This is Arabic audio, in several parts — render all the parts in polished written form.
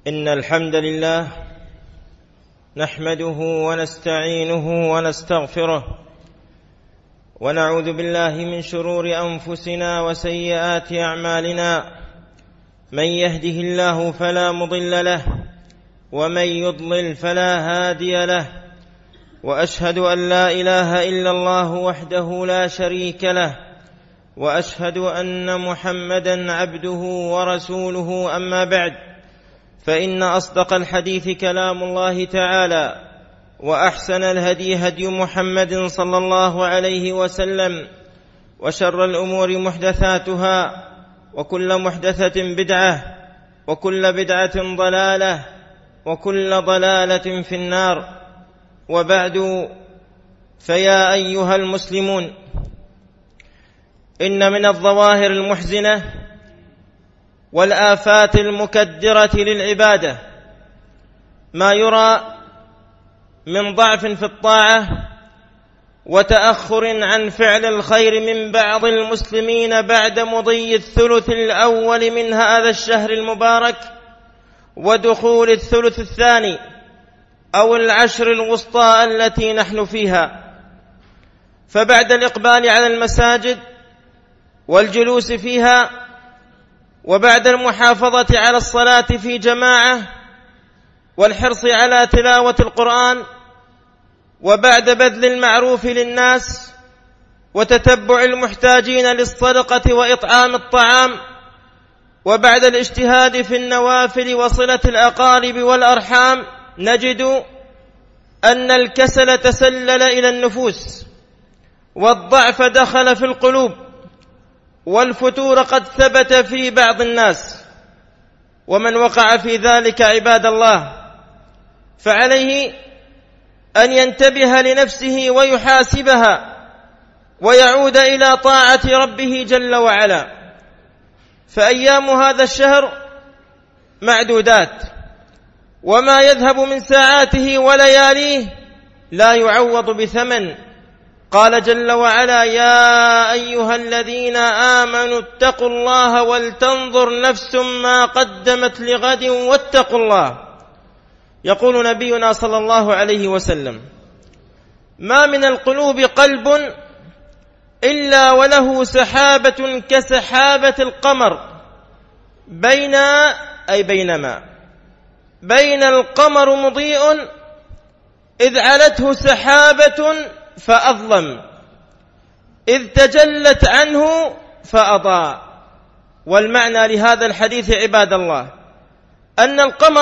إن الحمد لله نحمده ونستعينه ونستغفره ونعوذ بالله من شرور أنفسنا وسيئات أعمالنا. من يهده الله فلا مضل له ومن يضلل فلا هادي له، وأشهد أن لا إله إلا الله وحده لا شريك له، وأشهد أن محمدًا عبده ورسوله. أما بعد، فإن أصدق الحديث كلام الله تعالى، وأحسن الهدي هدي محمد صلى الله عليه وسلم، وشر الأمور محدثاتها، وكل محدثة بدعة، وكل بدعة ضلالة، وكل ضلالة في النار. وبعد، فيا أيها المسلمون، إن من الظواهر المحزنة والآفات المكدرة للعبادة ما يرى من ضعف في الطاعة وتأخر عن فعل الخير من بعض المسلمين بعد مضي الثلث الأول من هذا الشهر المبارك ودخول الثلث الثاني أو العشر الوسطى التي نحن فيها. فبعد الإقبال على المساجد والجلوس فيها، وبعد المحافظة على الصلاة في جماعة والحرص على تلاوة القرآن، وبعد بذل المعروف للناس وتتبع المحتاجين للصدقة وإطعام الطعام، وبعد الاجتهاد في النوافل وصلة الأقارب والأرحام، نجد أن الكسل تسلل إلى النفوس، والضعف دخل في القلوب، والفتور قد ثبت في بعض الناس. ومن وقع في ذلك عباد الله فعليه أن ينتبه لنفسه ويحاسبها ويعود إلى طاعة ربه جل وعلا. فأيام هذا الشهر معدودات، وما يذهب من ساعاته ولياليه لا يعوض بثمن. قال جل وعلا: يا أيها الذين آمنوا اتقوا الله ولتنظر نفس ما قدمت لغد واتقوا الله. يقول نبينا صلى الله عليه وسلم: ما من القلوب قلب إلا وله سحابة كسحابة القمر بينما بين القمر مضيء إذ علته سحابة فأظلم، إذ تجلت عنه فأضاء. والمعنى لهذا الحديث عباد الله أن القمر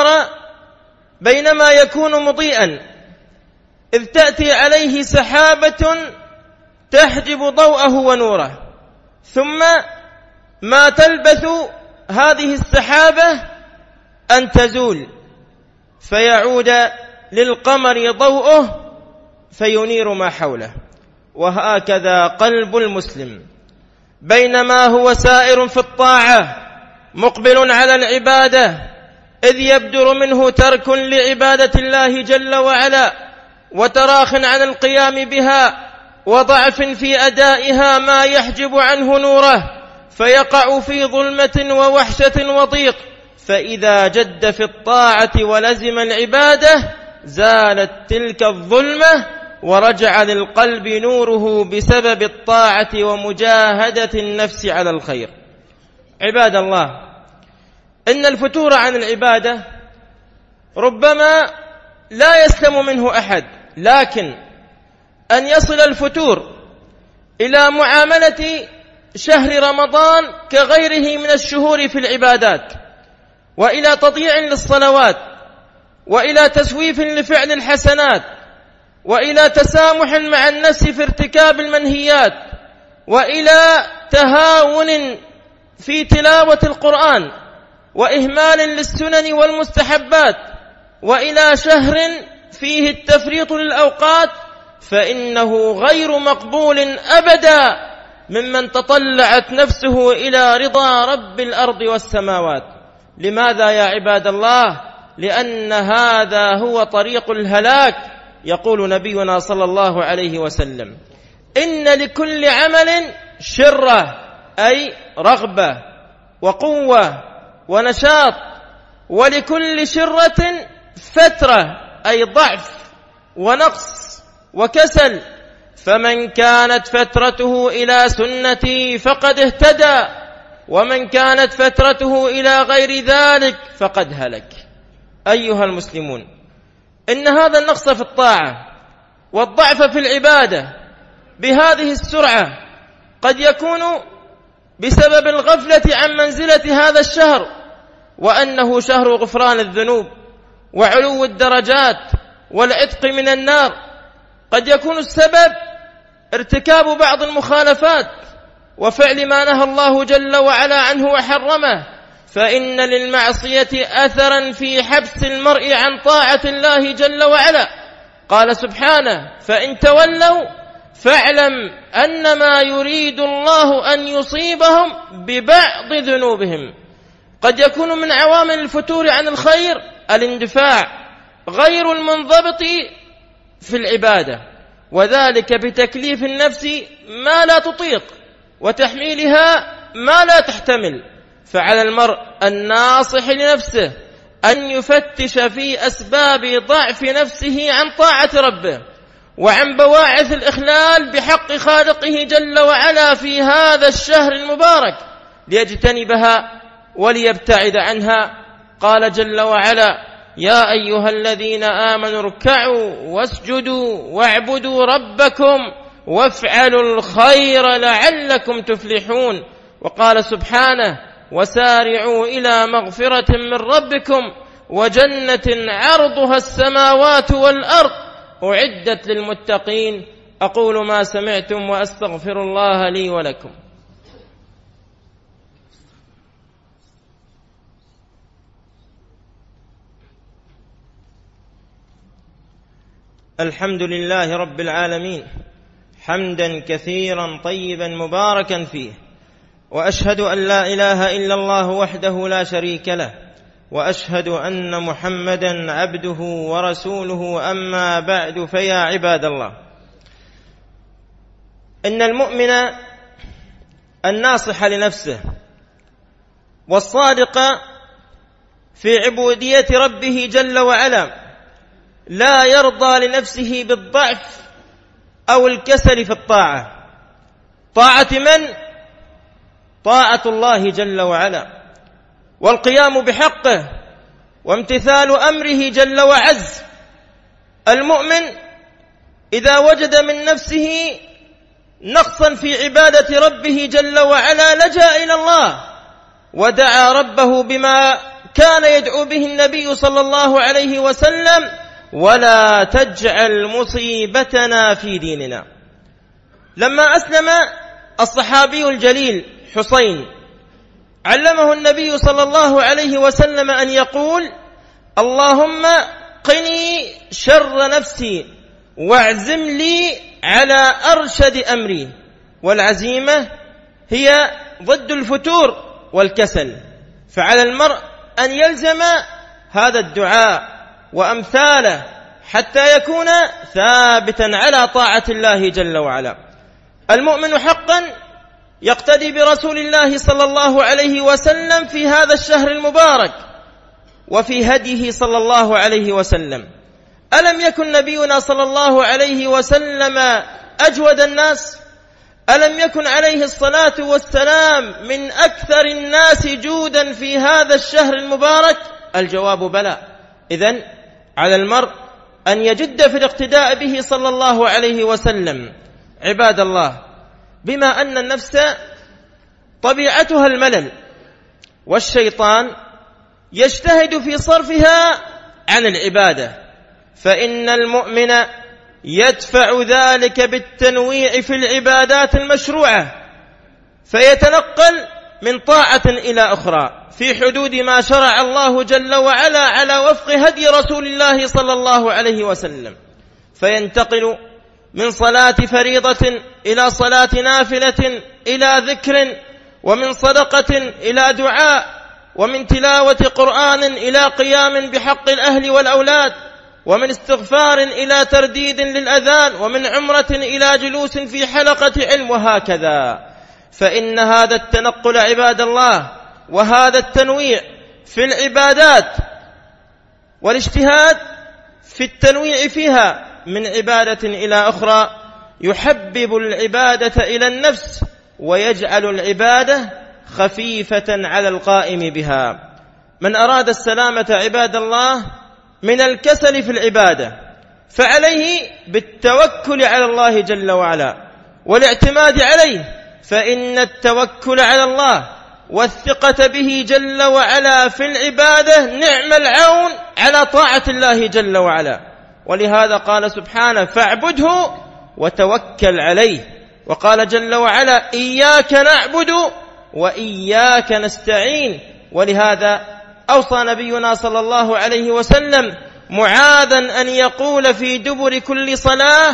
بينما يكون مضيئا إذ تأتي عليه سحابة تحجب ضوءه ونوره، ثم ما تلبث هذه السحابة أن تزول فيعود للقمر ضوءه فينير ما حوله. وهكذا قلب المسلم بينما هو سائر في الطاعة مقبل على العبادة، إذ يبدر منه ترك لعبادة الله جل وعلا وتراخ عن القيام بها وضعف في أدائها ما يحجب عنه نوره، فيقع في ظلمة ووحشة وضيق. فإذا جد في الطاعة ولزم العبادة زالت تلك الظلمة ورجع للقلب نوره بسبب الطاعة ومجاهدة النفس على الخير. عباد الله، إن الفتور عن العبادة ربما لا يسلم منه أحد، لكن أن يصل الفتور إلى معاملة شهر رمضان كغيره من الشهور في العبادات، وإلى تضييع للصلوات، وإلى تسويف لفعل الحسنات، وإلى تسامح مع النفس في ارتكاب المنهيات، وإلى تهاون في تلاوة القرآن، وإهمال للسنن والمستحبات، وإلى شهر فيه التفريط للأوقات، فإنه غير مقبول أبدا ممن تطلعت نفسه إلى رضا رب الأرض والسماوات. لماذا يا عباد الله؟ لأن هذا هو طريق الهلاك. يقول نبينا صلى الله عليه وسلم: إن لكل عمل شرة، أي رغبة وقوة ونشاط، ولكل شرة فترة، أي ضعف ونقص وكسل، فمن كانت فترته إلى سنتي فقد اهتدى، ومن كانت فترته إلى غير ذلك فقد هلك. أيها المسلمون، إن هذا النقص في الطاعة والضعف في العبادة بهذه السرعة قد يكون بسبب الغفلة عن منزلة هذا الشهر، وأنه شهر غفران الذنوب وعلو الدرجات والعتق من النار. قد يكون السبب ارتكاب بعض المخالفات وفعل ما نهى الله جل وعلا عنه وحرمه، فإن للمعصية أثرا في حبس المرء عن طاعة الله جل وعلا. قال سبحانه: فإن تولوا فاعلم أنما يريد الله أن يصيبهم ببعض ذنوبهم. قد يكون من عوامل الفتور عن الخير الاندفاع غير المنضبط في العبادة، وذلك بتكليف النفس ما لا تطيق وتحميلها ما لا تحتمل. فعلى المرء الناصح لنفسه أن يفتش في أسباب ضعف نفسه عن طاعة ربه وعن بواعث الإخلال بحق خالقه جل وعلا في هذا الشهر المبارك ليجتنبها وليبتعد عنها. قال جل وعلا: يا أيها الذين آمنوا اركعوا واسجدوا واعبدوا ربكم وافعلوا الخير لعلكم تفلحون. وقال سبحانه: وسارعوا إلى مغفرة من ربكم وجنة عرضها السماوات والأرض أعدت للمتقين. أقول ما سمعتم وأستغفر الله لي ولكم. الحمد لله رب العالمين، حمدا كثيرا طيبا مباركا فيه، وأشهد أن لا إله إلا الله وحده لا شريك له، وأشهد أن محمدا عبده ورسوله. أما بعد، فيا عباد الله، إن المؤمن الناصح لنفسه والصادق في عبودية ربه جل وعلا لا يرضى لنفسه بالضعف أو الكسل في الطاعة. طاعة من؟ طاعة الله جل وعلا، والقيام بحقه وامتثال أمره جل وعز. المؤمن إذا وجد من نفسه نقصا في عبادة ربه جل وعلا لجأ إلى الله ودعا ربه بما كان يدعو به النبي صلى الله عليه وسلم: ولا تجعل مصيبتنا في ديننا. لما أسلم الصحابي الجليل حسين علمه النبي صلى الله عليه وسلم أن يقول: اللهم قني شر نفسي واعزم لي على أرشد أمري. والعزيمة هي ضد الفتور والكسل، فعلى المرء أن يلزم هذا الدعاء وأمثاله حتى يكون ثابتا على طاعة الله جل وعلا. المؤمن حقا يقتدي برسول الله صلى الله عليه وسلم في هذا الشهر المبارك وفي هديه صلى الله عليه وسلم. ألم يكن نبينا صلى الله عليه وسلم أجود الناس؟ ألم يكن عليه الصلاة والسلام من أكثر الناس جودا في هذا الشهر المبارك؟ الجواب بلى. إذن على المرء أن يجد في الاقتداء به صلى الله عليه وسلم. عباد الله، بما أن النفس طبيعتها الملل والشيطان يجتهد في صرفها عن العبادة، فإن المؤمن يدفع ذلك بالتنويع في العبادات المشروعة، فيتنقل من طاعة إلى أخرى في حدود ما شرع الله جل وعلا على وفق هدي رسول الله صلى الله عليه وسلم، فينتقل من صلاة فريضة إلى صلاة نافلة إلى ذكر، ومن صدقة إلى دعاء، ومن تلاوة قرآن إلى قيام بحق الأهل والأولاد، ومن استغفار إلى ترديد للأذان، ومن عمرة إلى جلوس في حلقة علم، وهكذا. فإن هذا التنقل عباد الله وهذا التنويع في العبادات والاجتهاد في التنويع فيها من عبادة إلى أخرى يحبب العبادة إلى النفس ويجعل العبادة خفيفة على القائم بها. من أراد السلامة عباد الله من الكسل في العبادة فعليه بالتوكل على الله جل وعلا والاعتماد عليه، فإن التوكل على الله والثقة به جل وعلا في العبادة نعم العون على طاعة الله جل وعلا. ولهذا قال سبحانه فاعبده وتوكل عليه، وقال جل وعلا إياك نعبد وإياك نستعين. ولهذا أوصى نبينا صلى الله عليه وسلم معاذا أن يقول في دبر كل صلاة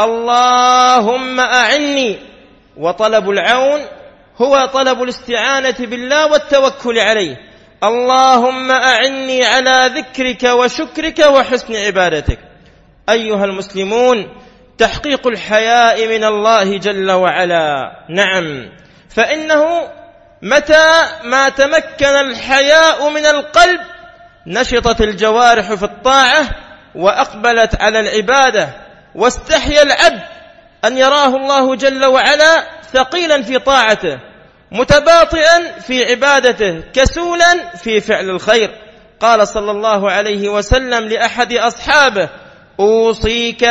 اللهم أعني، وطلب العون هو طلب الاستعانة بالله والتوكل عليه. اللهم أعني على ذكرك وشكرك وحسن عبادتك. أيها المسلمون، تحقيق الحياء من الله جل وعلا، نعم، فإنه متى ما تمكن الحياء من القلب نشطت الجوارح في الطاعة وأقبلت على العبادة، واستحيا العبد أن يراه الله جل وعلا ثقيلا في طاعته، متباطئا في عبادته، كسولا في فعل الخير. قال صلى الله عليه وسلم لأحد أصحابه أوصيك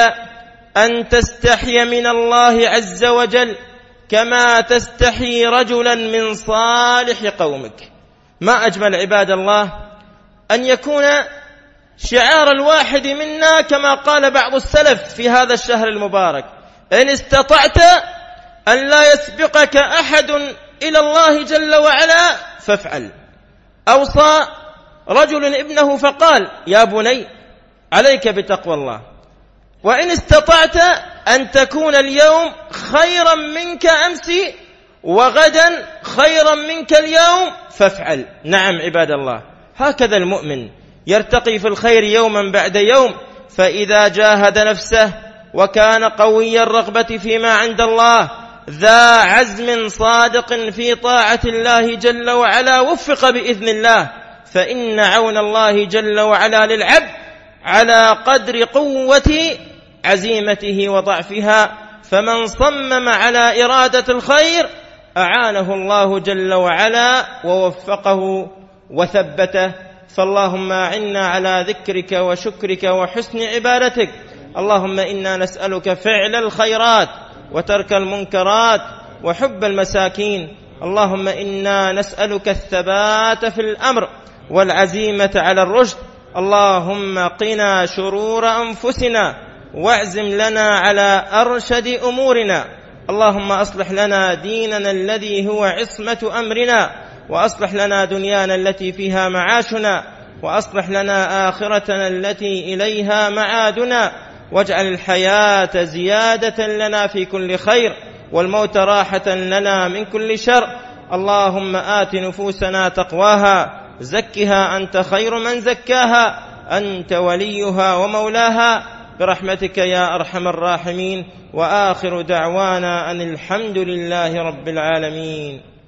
أن تستحي من الله عز وجل كما تستحي رجلا من صالح قومك. ما أجمل عباد الله أن يكون شعار الواحد منا كما قال بعض السلف في هذا الشهر المبارك إن استطعت أن لا يسبقك أحد إلى الله جل وعلا فافعل. أوصى رجل ابنه فقال يا بني عليك بتقوى الله، وإن استطعت أن تكون اليوم خيرا منك أمس وغدا خيرا منك اليوم فافعل. نعم عباد الله، هكذا المؤمن يرتقي في الخير يوما بعد يوم، فإذا جاهد نفسه وكان قوي الرغبة فيما عند الله ذا عزم صادق في طاعة الله جل وعلا وفق بإذن الله، فإن عون الله جل وعلا للعبد على قدر قوة عزيمته وضعفها. فمن صمم على إرادة الخير أعانه الله جل وعلا ووفقه وثبته. فاللهم أعنا على ذكرك وشكرك وحسن عبادتك. اللهم إنا نسألك فعل الخيرات وترك المنكرات وحب المساكين. اللهم إنا نسألك الثبات في الأمر والعزيمة على الرشد. اللهم قنا شرور أنفسنا واعزم لنا على أرشد أمورنا. اللهم أصلح لنا ديننا الذي هو عصمة أمرنا، وأصلح لنا دنيانا التي فيها معاشنا، وأصلح لنا آخرتنا التي إليها معادنا، واجعل الحياة زيادة لنا في كل خير والموت راحة لنا من كل شر. اللهم آت نفوسنا تقواها، زكها أنت خير من زكاها، أنت وليها ومولاها، برحمتك يا أرحم الراحمين. وآخر دعوانا أن الحمد لله رب العالمين.